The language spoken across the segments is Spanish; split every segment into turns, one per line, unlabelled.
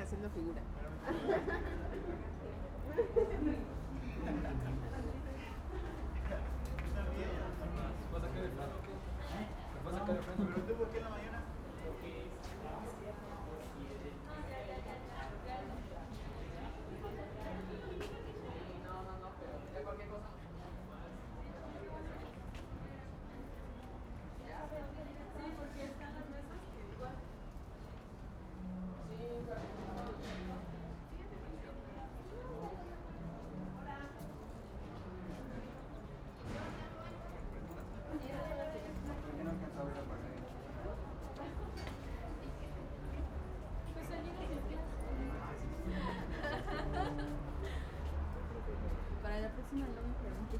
haciendo figura.
¿Vas a sacar el freno? ¿Vas a sacar el freno?
¿Pero tú por qué en la mañana? ¿Por qué no alcanzaba a ver la pantalla?
Para la próxima no me preguntes.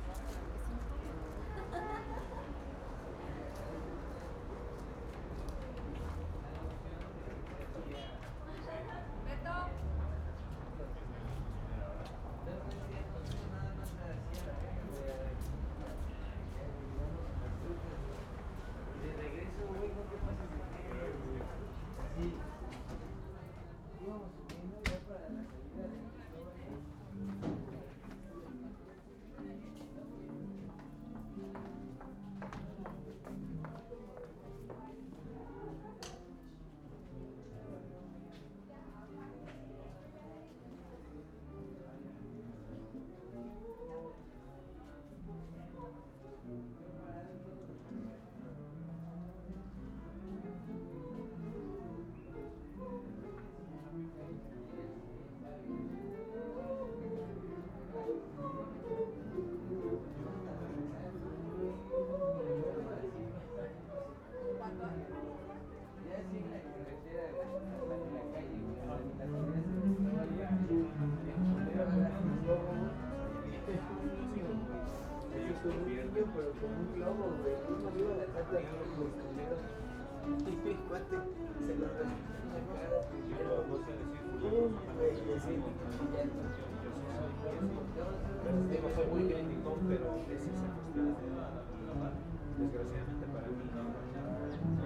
De regreso, güey, ¿no te pasa? Sí. Íbamos subiendo ya para la salida de ya sigue la carretera de la calle, güey, la con un niño, pero con un globo, güey. Uno iba a la tarde a los culeros. Y mi cuate se lo recibió en la cara primero. ¡Pum! Güey, y así,
Digo, soy muy crítico, pero es esa cuestión de la paz. Desgraciadamente para mí no.